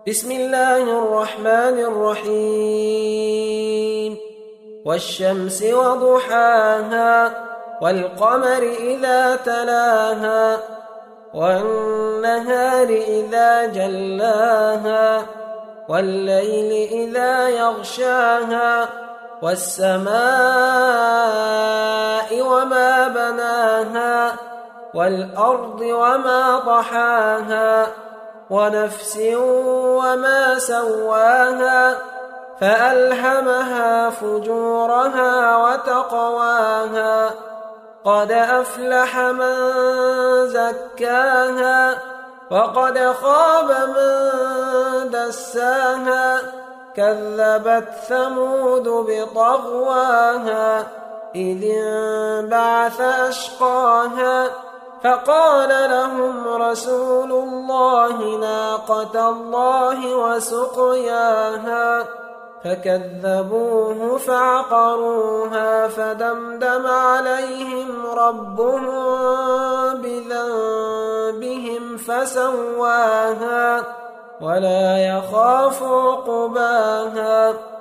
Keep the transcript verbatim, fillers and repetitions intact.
بسم الله الرحمن الرحيم والشمس وضحاها والقمر إذا تلاها والنهار إذا جلاها والليل إذا يغشاها والسماء وما بناها والأرض وما طحاها ونفس وما سواها فألهمها فجورها وتقواها قد أفلح من زكاها وقد خاب من دساها كذبت ثمود بطغواها إذ انبعث أشقاها فقال لهم رسول الله ناقة الله وسقياها فكذبوه فعقروها فدمدم عليهم ربهم بذنبهم فسواها ولا يخاف عقباها